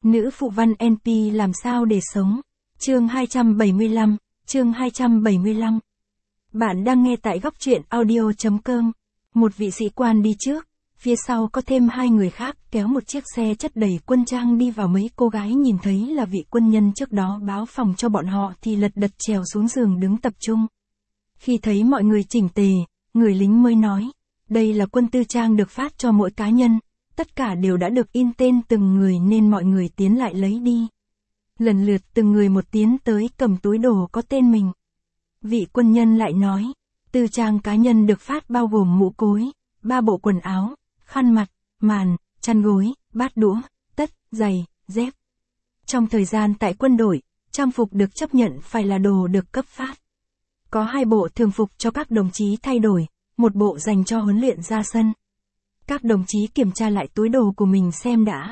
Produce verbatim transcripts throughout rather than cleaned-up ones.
Nữ phụ văn en pê làm sao để sống? Chương hai trăm bảy mươi lăm, chương hai trăm bảy mươi lăm. Bạn đang nghe tại góc truyện audio chấm com. Một vị sĩ quan đi trước, phía sau có thêm hai người khác kéo một chiếc xe chất đầy quân trang đi vào. Mấy cô gái nhìn thấy là vị quân nhân trước đó báo phòng cho bọn họ thì lật đật trèo xuống giường đứng tập trung. Khi thấy mọi người chỉnh tề, người lính mới nói, đây là quân tư trang được phát cho mỗi cá nhân, tất cả đều đã được in tên từng người nên mọi người tiến lại lấy đi. Lần lượt từng người một tiến tới cầm túi đồ có tên mình. Vị quân nhân lại nói, tư trang cá nhân được phát bao gồm mũ cối, ba bộ quần áo, khăn mặt, màn, chăn gối, bát đũa, tất, giày, dép. Trong thời gian tại quân đội, trang phục được chấp nhận phải là đồ được cấp phát. Có hai bộ thường phục cho các đồng chí thay đổi, một bộ dành cho huấn luyện ra sân. Các đồng chí kiểm tra lại túi đồ của mình xem đã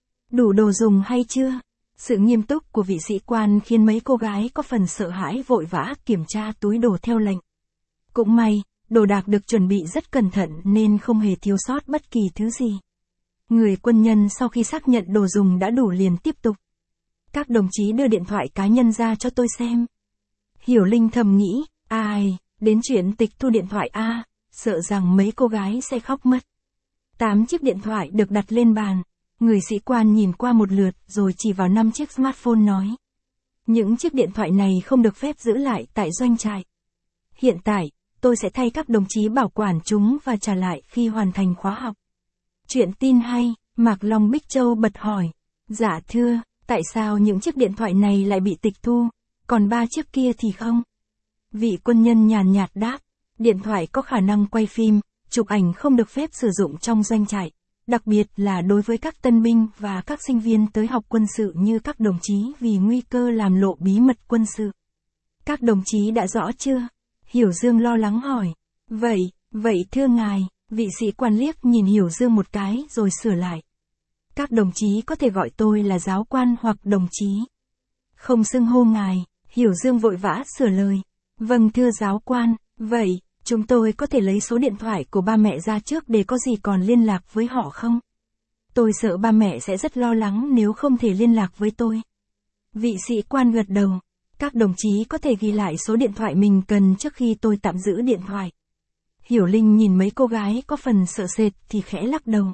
đủ đồ dùng hay chưa. Sự nghiêm túc của vị sĩ quan khiến mấy cô gái có phần sợ hãi vội vã kiểm tra túi đồ theo lệnh. Cũng may, đồ đạc được chuẩn bị rất cẩn thận nên không hề thiếu sót bất kỳ thứ gì. Người quân nhân sau khi xác nhận đồ dùng đã đủ liền tiếp tục. Các đồng chí đưa điện thoại cá nhân ra cho tôi xem. Hiểu Linh thầm nghĩ, ai, đến chuyện tịch thu điện thoại a, sợ rằng mấy cô gái sẽ khóc mất. Tám chiếc điện thoại được đặt lên bàn. Người sĩ quan nhìn qua một lượt rồi chỉ vào năm chiếc smartphone nói. Những chiếc điện thoại này không được phép giữ lại tại doanh trại. Hiện tại, tôi sẽ thay các đồng chí bảo quản chúng và trả lại khi hoàn thành khóa học. Chuyện tin hay, Mạc Long Bích Châu bật hỏi. Dạ thưa, tại sao những chiếc điện thoại này lại bị tịch thu, còn ba chiếc kia thì không? Vị quân nhân nhàn nhạt đáp, điện thoại có khả năng quay phim, chụp ảnh không được phép sử dụng trong doanh trại. Đặc biệt là đối với các tân binh và các sinh viên tới học quân sự như các đồng chí vì nguy cơ làm lộ bí mật quân sự. Các đồng chí đã rõ chưa? Hiểu Dương lo lắng hỏi. Vậy, vậy thưa ngài, vị sĩ quan liếc nhìn Hiểu Dương một cái rồi sửa lại. Các đồng chí có thể gọi tôi là giáo quan hoặc đồng chí. Không xưng hô ngài, Hiểu Dương vội vã sửa lời. Vâng thưa giáo quan, vậy, chúng tôi có thể lấy số điện thoại của ba mẹ ra trước để có gì còn liên lạc với họ không? Tôi sợ ba mẹ sẽ rất lo lắng nếu không thể liên lạc với tôi. Vị sĩ quan gật đầu. Các đồng chí có thể ghi lại số điện thoại mình cần trước khi tôi tạm giữ điện thoại. Hiểu Linh nhìn mấy cô gái có phần sợ sệt thì khẽ lắc đầu.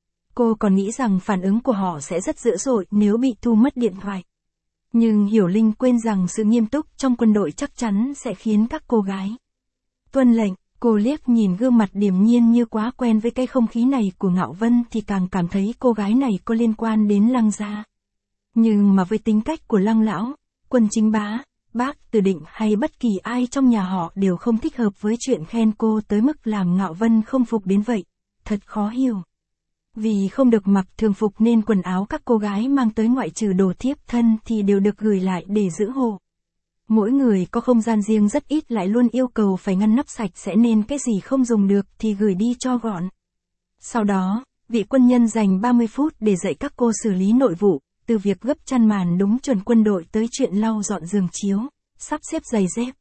Cô còn nghĩ rằng phản ứng của họ sẽ rất dữ dội nếu bị thu mất điện thoại. Nhưng Hiểu Linh quên rằng sự nghiêm túc trong quân đội chắc chắn sẽ khiến các cô gái tuân lệnh. Cô liếc nhìn gương mặt điềm nhiên như quá quen với cái không khí này của Ngạo Vân thì càng cảm thấy cô gái này có liên quan đến Lăng gia. Nhưng mà với tính cách của Lăng lão, Quân Chính Bá, Bác Từ Định hay bất kỳ ai trong nhà họ đều không thích hợp với chuyện khen cô tới mức làm Ngạo Vân không phục đến vậy. Thật khó hiểu. Vì không được mặc thường phục nên quần áo các cô gái mang tới ngoại trừ đồ thiếp thân thì đều được gửi lại để giữ hộ. Mỗi người có không gian riêng rất ít lại luôn yêu cầu phải ngăn nắp sạch sẽ nên cái gì không dùng được thì gửi đi cho gọn. Sau đó, vị quân nhân dành ba mươi phút để dạy các cô xử lý nội vụ, từ việc gấp chăn màn đúng chuẩn quân đội tới chuyện lau dọn giường chiếu, sắp xếp giày dép.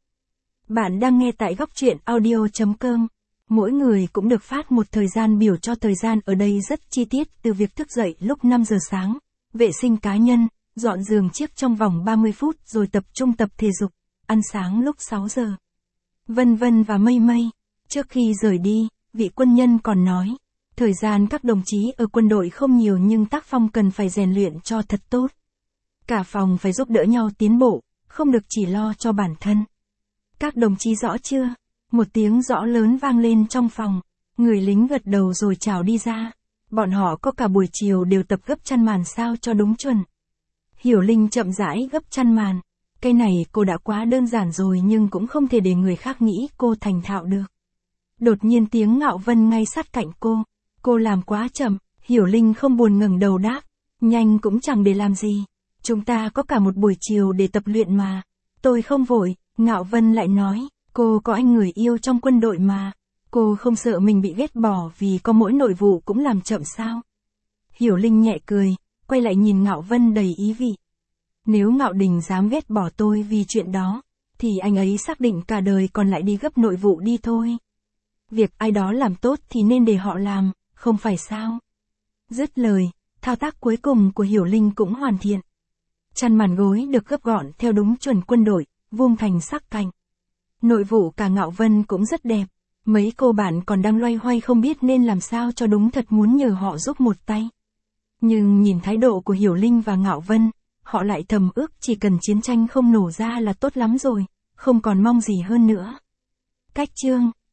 Bạn đang nghe tại góc truyện audio chấm com. Mỗi người cũng được phát một thời gian biểu cho thời gian ở đây rất chi tiết từ việc thức dậy lúc năm giờ sáng, vệ sinh cá nhân, dọn giường chiếc trong vòng ba mươi phút rồi tập trung tập thể dục, ăn sáng lúc sáu giờ. Vân vân và mây mây. Trước khi rời đi, vị quân nhân còn nói, thời gian các đồng chí ở quân đội không nhiều nhưng tác phong cần phải rèn luyện cho thật tốt. Cả phòng phải giúp đỡ nhau tiến bộ, không được chỉ lo cho bản thân. Các đồng chí rõ chưa? Một tiếng rõ lớn vang lên trong phòng, người lính gật đầu rồi chào đi ra. Bọn họ có cả buổi chiều đều tập gấp chăn màn sao cho đúng chuẩn. Hiểu Linh chậm rãi gấp chăn màn. Cái này cô đã quá đơn giản rồi nhưng cũng không thể để người khác nghĩ cô thành thạo được. Đột nhiên tiếng Ngạo Vân ngay sát cạnh cô. Cô làm quá chậm, Hiểu Linh không buồn ngẩng đầu đáp. Nhanh cũng chẳng để làm gì. Chúng ta có cả một buổi chiều để tập luyện mà. Tôi không vội, Ngạo Vân lại nói. Cô có anh người yêu trong quân đội mà. Cô không sợ mình bị ghét bỏ vì có mỗi nội vụ cũng làm chậm sao? Hiểu Linh nhẹ cười, quay lại nhìn Ngạo Vân đầy ý vị. Nếu Ngạo Đình dám ghét bỏ tôi vì chuyện đó, thì anh ấy xác định cả đời còn lại đi gấp nội vụ đi thôi. Việc ai đó làm tốt thì nên để họ làm, không phải sao? Dứt lời, Thao tác cuối cùng của Hiểu Linh cũng hoàn thiện. Chăn màn gối được gấp gọn theo đúng chuẩn quân đội, vuông thành sắc cạnh. Nội vụ cả Ngạo Vân cũng rất đẹp. Mấy cô bạn còn đang loay hoay không biết nên làm sao cho đúng, thật muốn nhờ họ giúp một tay. Nhưng nhìn thái độ của Hiểu Linh và Ngạo Vân, họ lại thầm ước chỉ cần chiến tranh không nổ ra là tốt lắm rồi, không còn mong gì hơn nữa. Cách chương